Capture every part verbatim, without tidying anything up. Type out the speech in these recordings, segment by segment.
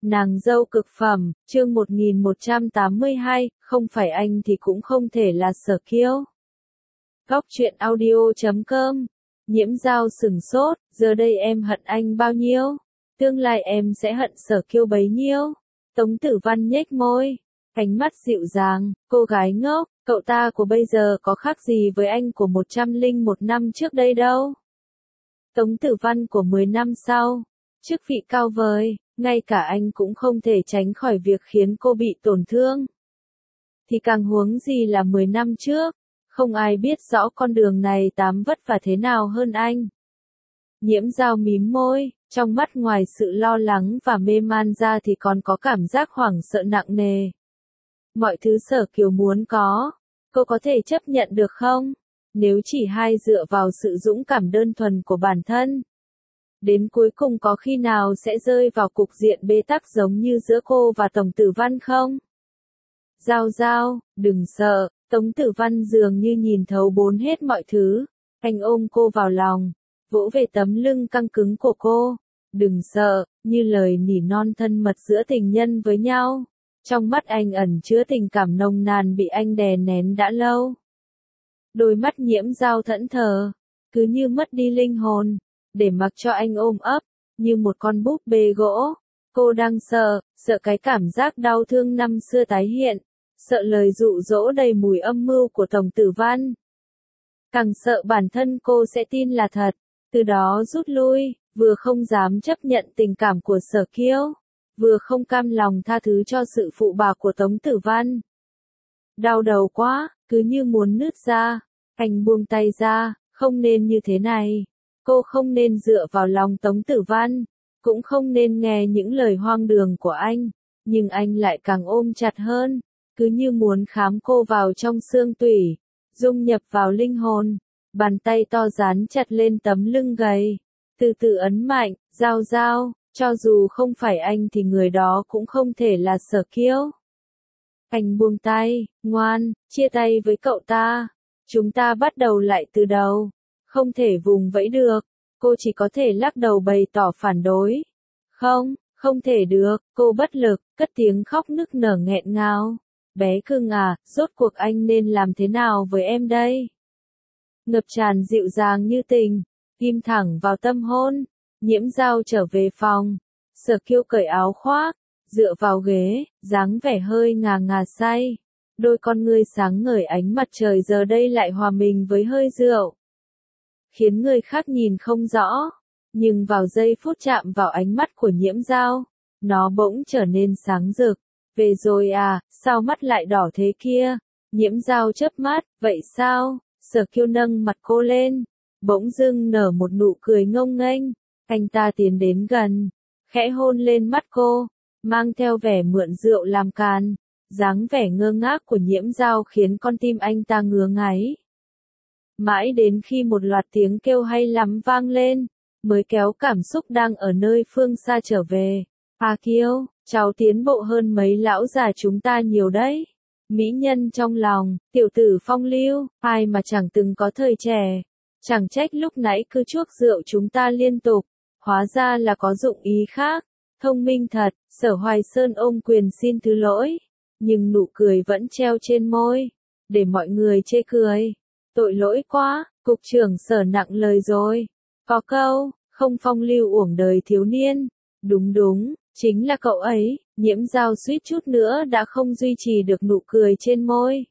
Nàng dâu cực phẩm, chương một nghìn một trăm tám mươi hai, không phải anh thì cũng không thể là Sở Kiêu. Góc truyện audio chấm com. Nhiễm Dao sừng sốt, giờ đây em hận anh bao nhiêu? Tương lai em sẽ hận Sở Kiêu bấy nhiêu? Tống Tử Văn nhếch môi, ánh mắt dịu dàng, cô gái ngốc, cậu ta của bây giờ có khác gì với anh của một trăm linh một năm trước đây đâu. Tống Tử Văn của mười năm sau, chức vị cao vời, ngay cả anh cũng không thể tránh khỏi việc khiến cô bị tổn thương. Thì càng huống gì là mười năm trước, không ai biết rõ con đường này tám vất vả thế nào hơn anh. Nhiễm Dao mím môi, trong mắt ngoài sự lo lắng và mê man ra thì còn có cảm giác hoảng sợ nặng nề. Mọi thứ Sở Kiều muốn có, cô có thể chấp nhận được không? Nếu chỉ hai dựa vào sự dũng cảm đơn thuần của bản thân, đến cuối cùng có khi nào sẽ rơi vào cục diện bế tắc giống như giữa cô và Tống Tử Văn không? Dao Dao, đừng sợ, Tống Tử Văn dường như nhìn thấu bốn hết mọi thứ. Anh ôm cô vào lòng, vỗ về tấm lưng căng cứng của cô. Đừng sợ, như lời nỉ non thân mật giữa tình nhân với nhau. Trong mắt anh ẩn chứa tình cảm nồng nàn bị anh đè nén đã lâu. Đôi mắt Nhiễm Dao thẫn thờ, cứ như mất đi linh hồn, để mặc cho anh ôm ấp, như một con búp bê gỗ. Cô đang sợ, sợ cái cảm giác đau thương năm xưa tái hiện, sợ lời dụ dỗ đầy mùi âm mưu của Tống Tử Văn. Càng sợ bản thân cô sẽ tin là thật, từ đó rút lui, vừa không dám chấp nhận tình cảm của Sở Kiêu, vừa không cam lòng tha thứ cho sự phụ bạc của Tống Tử Văn. Đau đầu quá, cứ như muốn nứt ra. Anh buông tay ra, không nên như thế này. Cô không nên dựa vào lòng Tống Tử Văn, cũng không nên nghe những lời hoang đường của anh, nhưng anh lại càng ôm chặt hơn, cứ như muốn khám cô vào trong xương tủy, dung nhập vào linh hồn. Bàn tay to dán chặt lên tấm lưng gầy, từ từ ấn mạnh, Dao Dao, cho dù không phải anh thì người đó cũng không thể là Sở Kiêu. Anh buông tay, ngoan, chia tay với cậu ta. Chúng ta bắt đầu lại từ đầu. Không thể vùng vẫy được. Cô chỉ có thể lắc đầu bày tỏ phản đối. Không, không thể được. Cô bất lực, cất tiếng khóc nức nở nghẹn ngào. Bé cưng à, rốt cuộc anh nên làm thế nào với em đây? Ngập tràn dịu dàng như tình, ghim thẳng vào tâm hôn. Nhiễm Dao trở về phòng. Sở Kiêu cởi áo khoác, dựa vào ghế, dáng vẻ hơi ngà ngà say. Đôi con ngươi sáng ngời ánh mặt trời giờ đây lại hòa mình với hơi rượu, khiến người khác nhìn không rõ. Nhưng vào giây phút chạm vào ánh mắt của Nhiễm Dao, nó bỗng trở nên sáng rực. Về rồi à, sao mắt lại đỏ thế kia? Nhiễm Dao chớp mắt, vậy sao? Sở Kiêu nâng mặt cô lên, bỗng dưng nở một nụ cười ngông nghênh. Anh ta tiến đến gần, khẽ hôn lên mắt cô, mang theo vẻ mượn rượu làm càn. Dáng vẻ ngơ ngác của Nhiễm Dao khiến con tim anh ta ngứa ngáy. Mãi đến khi một loạt tiếng kêu hay lắm vang lên, mới kéo cảm xúc đang ở nơi phương xa trở về. A Kiêu, cháu tiến bộ hơn mấy lão già chúng ta nhiều đấy. Mỹ nhân trong lòng, tiểu tử phong lưu, ai mà chẳng từng có thời trẻ. Chẳng trách lúc nãy cứ chuốc rượu chúng ta liên tục, hóa ra là có dụng ý khác. Thông minh thật. Sở Hoài Sơn ôm quyền xin thứ lỗi, nhưng nụ cười vẫn treo trên môi, để mọi người chê cười. Tội lỗi quá, cục trưởng Sở nặng lời rồi. Có câu, không phong lưu uổng đời thiếu niên. Đúng đúng, chính là cậu ấy. Nhiễm Dao suýt chút nữa đã không duy trì được nụ cười trên môi.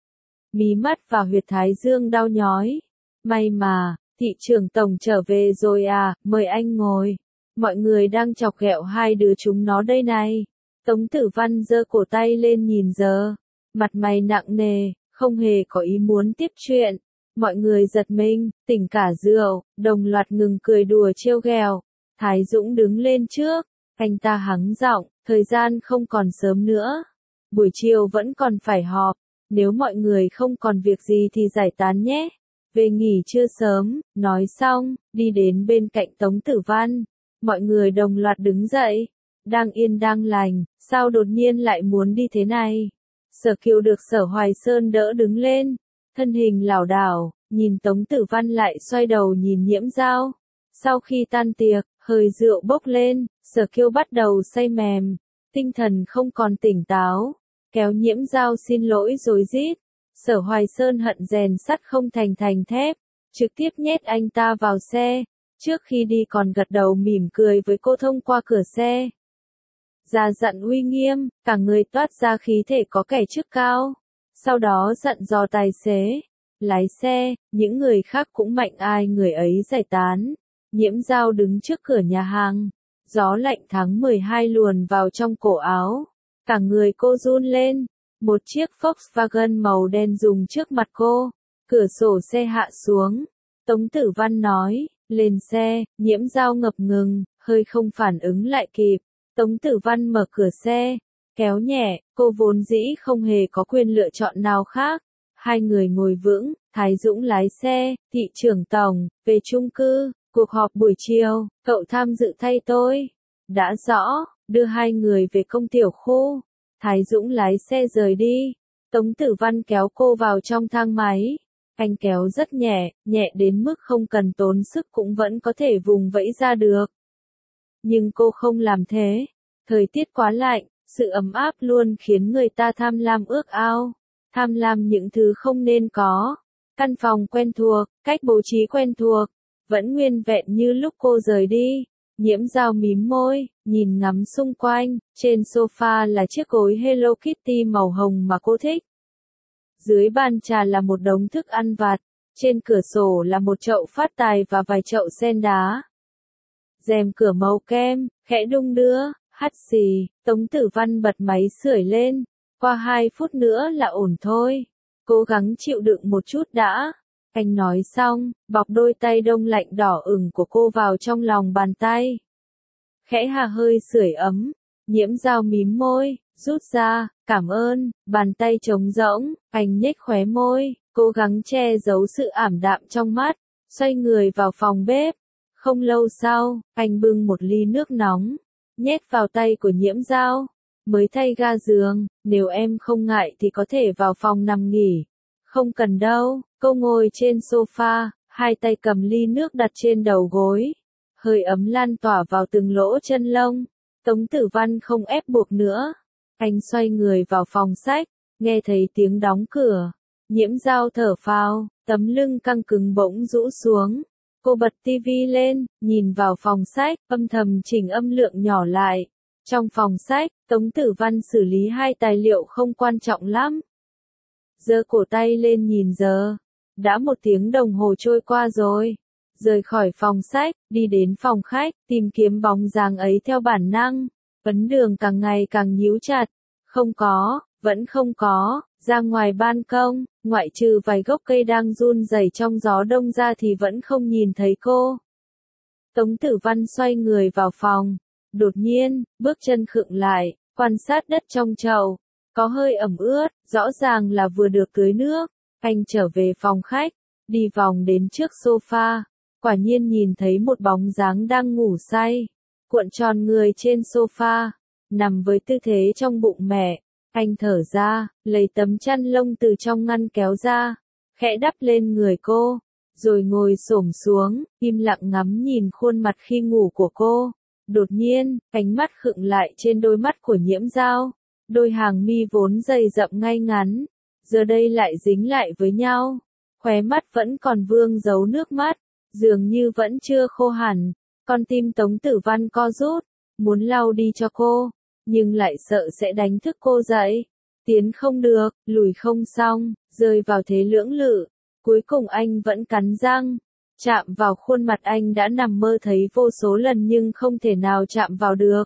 Mí mắt và huyệt thái dương đau nhói. May mà, thị trưởng tổng trở về rồi à, mời anh ngồi. Mọi người đang chọc ghẹo hai đứa chúng nó đây này. Tống Tử Văn giơ cổ tay lên nhìn giờ, mặt mày nặng nề, không hề có ý muốn tiếp chuyện. Mọi người giật mình, tỉnh cả rượu, đồng loạt ngừng cười đùa trêu ghẹo. Thái Dũng đứng lên trước, anh ta hắng giọng, thời gian không còn sớm nữa. Buổi chiều vẫn còn phải họp, nếu mọi người không còn việc gì thì giải tán nhé. Về nghỉ trưa sớm, nói xong, đi đến bên cạnh Tống Tử Văn. Mọi người đồng loạt đứng dậy. Đang yên đang lành, sao đột nhiên lại muốn đi thế này? Sở Kiều được Sở Hoài Sơn đỡ đứng lên, thân hình lảo đảo, nhìn Tống Tử Văn lại xoay đầu nhìn Nhiễm Dao. Sau khi tan tiệc, hơi rượu bốc lên, Sở Kiêu bắt đầu say mềm, tinh thần không còn tỉnh táo, kéo Nhiễm Dao xin lỗi rối rít. Sở Hoài Sơn hận rèn sắt không thành thành thép, trực tiếp nhét anh ta vào xe, trước khi đi còn gật đầu mỉm cười với cô thông qua cửa xe. Già dặn uy nghiêm, cả người toát ra khí thể có kẻ chức cao. Sau đó dặn dò tài xế, lái xe, những người khác cũng mạnh ai người ấy giải tán. Nhiễm Dao đứng trước cửa nhà hàng, gió lạnh tháng mười hai luồn vào trong cổ áo, cả người cô run lên. Một chiếc Volkswagen màu đen dùng trước mặt cô, cửa sổ xe hạ xuống. Tống Tử Văn nói, lên xe. Nhiễm Dao ngập ngừng, hơi không phản ứng lại kịp. Tống Tử Văn mở cửa xe, kéo nhẹ, cô vốn dĩ không hề có quyền lựa chọn nào khác. Hai người ngồi vững, Thái Dũng lái xe, thị trưởng tổng, về chung cư, cuộc họp buổi chiều, cậu tham dự thay tôi. Đã rõ, đưa hai người về công tiểu khu. Thái Dũng lái xe rời đi. Tống Tử Văn kéo cô vào trong thang máy. Anh kéo rất nhẹ, nhẹ đến mức không cần tốn sức cũng vẫn có thể vùng vẫy ra được. Nhưng cô không làm thế. Thời tiết quá lạnh, sự ấm áp luôn khiến người ta tham lam ước ao. Tham lam những thứ không nên có. Căn phòng quen thuộc, cách bố trí quen thuộc, vẫn nguyên vẹn như lúc cô rời đi. Nhiễm Dao mím môi, nhìn ngắm xung quanh, trên sofa là chiếc gối Hello Kitty màu hồng mà cô thích. Dưới bàn trà là một đống thức ăn vặt, trên cửa sổ là một chậu phát tài và vài chậu sen đá. Rèm cửa màu kem, khẽ đung đưa, hắt xì, Tống Tử Văn bật máy sưởi lên, qua hai phút nữa là ổn thôi. Cố gắng chịu đựng một chút đã. Anh nói xong, bọc đôi tay đông lạnh đỏ ửng của cô vào trong lòng bàn tay. Khẽ hà hơi sưởi ấm, Nhiễm Dao mím môi, rút ra, cảm ơn, bàn tay trống rỗng, anh nhếch khóe môi, cố gắng che giấu sự ảm đạm trong mắt, xoay người vào phòng bếp. Không lâu sau, anh bưng một ly nước nóng, nhét vào tay của Nhiễm Dao. Mới thay ga giường, nếu em không ngại thì có thể vào phòng nằm nghỉ. Không cần đâu, cô ngồi trên sofa, hai tay cầm ly nước đặt trên đầu gối. Hơi ấm lan tỏa vào từng lỗ chân lông. Tống Tử Văn không ép buộc nữa. Anh xoay người vào phòng sách, nghe thấy tiếng đóng cửa. Nhiễm Dao thở phào, tấm lưng căng cứng bỗng rũ xuống. Cô bật tivi lên, nhìn vào phòng sách, âm thầm chỉnh âm lượng nhỏ lại. Trong phòng sách, Tống Tử Văn xử lý hai tài liệu không quan trọng lắm. Giơ cổ tay lên nhìn giờ. Đã một tiếng đồng hồ trôi qua rồi. Rời khỏi phòng sách, đi đến phòng khách, tìm kiếm bóng dáng ấy theo bản năng. Ấn đường càng ngày càng nhíu chặt. Không có, vẫn không có. Ra ngoài ban công, ngoại trừ vài gốc cây đang run rẩy trong gió đông ra thì vẫn không nhìn thấy cô. Tống Tử Văn xoay người vào phòng. Đột nhiên, bước chân khựng lại, quan sát đất trong chậu. Có hơi ẩm ướt, rõ ràng là vừa được tưới nước. Anh trở về phòng khách, đi vòng đến trước sofa. Quả nhiên nhìn thấy một bóng dáng đang ngủ say. Cuộn tròn người trên sofa, nằm với tư thế trong bụng mẹ. Anh thở ra, lấy tấm chăn lông từ trong ngăn kéo ra, khẽ đắp lên người cô, rồi ngồi xổm xuống, im lặng ngắm nhìn khuôn mặt khi ngủ của cô. Đột nhiên, ánh mắt khựng lại trên đôi mắt của Nhiễm Dao. Đôi hàng mi vốn dày rậm ngay ngắn, giờ đây lại dính lại với nhau. Khóe mắt vẫn còn vương dấu nước mắt, dường như vẫn chưa khô hẳn. Con tim Tống Tử Văn co rút, muốn lau đi cho cô, nhưng lại sợ sẽ đánh thức cô dậy. Tiến không được, lùi không xong, rơi vào thế lưỡng lự. Cuối cùng anh vẫn cắn răng. Chạm vào khuôn mặt anh đã nằm mơ thấy vô số lần nhưng không thể nào chạm vào được.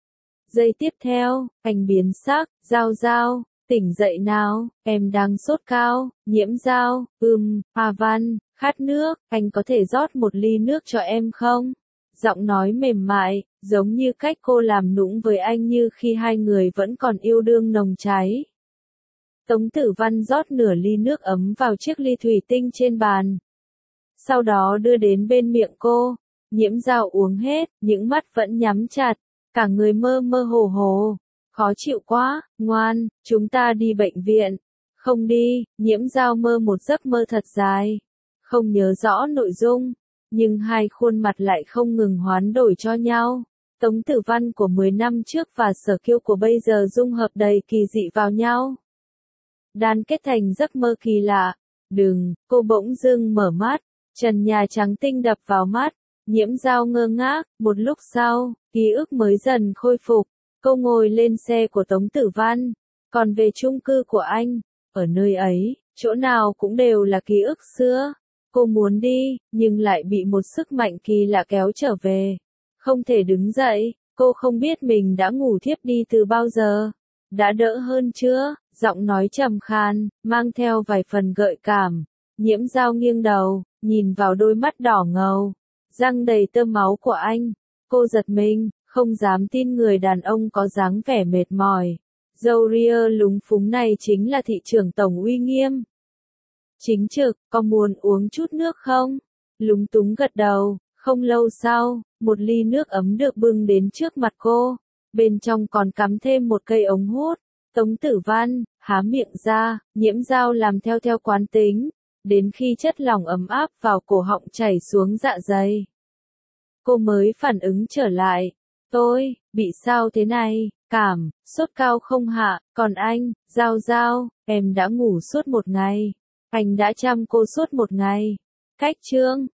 Giây tiếp theo, anh biến sắc, Dao Dao, tỉnh dậy nào, em đang sốt cao. Nhiễm Dao, ừm, Hà Văn, khát nước, anh có thể rót một ly nước cho em không? Giọng nói mềm mại, giống như cách cô làm nũng với anh như khi hai người vẫn còn yêu đương nồng cháy. Tống Tử Văn rót nửa ly nước ấm vào chiếc ly thủy tinh trên bàn. Sau đó đưa đến bên miệng cô. Nhiễm Dao uống hết, những mắt vẫn nhắm chặt, cả người mơ mơ hồ hồ. Khó chịu quá, ngoan, chúng ta đi bệnh viện. Không đi. Nhiễm Dao mơ một giấc mơ thật dài. Không nhớ rõ nội dung, nhưng hai khuôn mặt lại không ngừng hoán đổi cho nhau. Tống Tử Văn của mười năm trước và Sở Kiêu của bây giờ dung hợp đầy kỳ dị vào nhau. Đan kết thành giấc mơ kỳ lạ. Đừng, cô bỗng dưng mở mắt, trần nhà trắng tinh đập vào mắt, Nhiễm Dao ngơ ngác, một lúc sau, ký ức mới dần khôi phục. Cô ngồi lên xe của Tống Tử Văn, còn về chung cư của anh, ở nơi ấy, chỗ nào cũng đều là ký ức xưa. Cô muốn đi, nhưng lại bị một sức mạnh kỳ lạ kéo trở về. Không thể đứng dậy, cô không biết mình đã ngủ thiếp đi từ bao giờ. Đã đỡ hơn chưa? Giọng nói trầm khan, mang theo vài phần gợi cảm. Nhiễm Dao nghiêng đầu, nhìn vào đôi mắt đỏ ngầu, răng đầy tơ máu của anh. Cô giật mình, không dám tin người đàn ông có dáng vẻ mệt mỏi. Râu ria lúng phúng này chính là thị trưởng tổng uy nghiêm. Chính trực, có muốn uống chút nước không? Lúng túng gật đầu. Không lâu sau, một ly nước ấm được bưng đến trước mặt cô. Bên trong còn cắm thêm một cây ống hút. Tống Tử Văn há miệng ra, Nhiễm Dao làm theo theo quán tính, đến khi chất lỏng ấm áp vào cổ họng chảy xuống dạ dày. Cô mới phản ứng trở lại. Tôi, bị sao thế này? Cảm, sốt cao không hạ, còn anh, Dao Dao, em đã ngủ suốt một ngày. Anh đã chăm cô suốt một ngày. Cách chương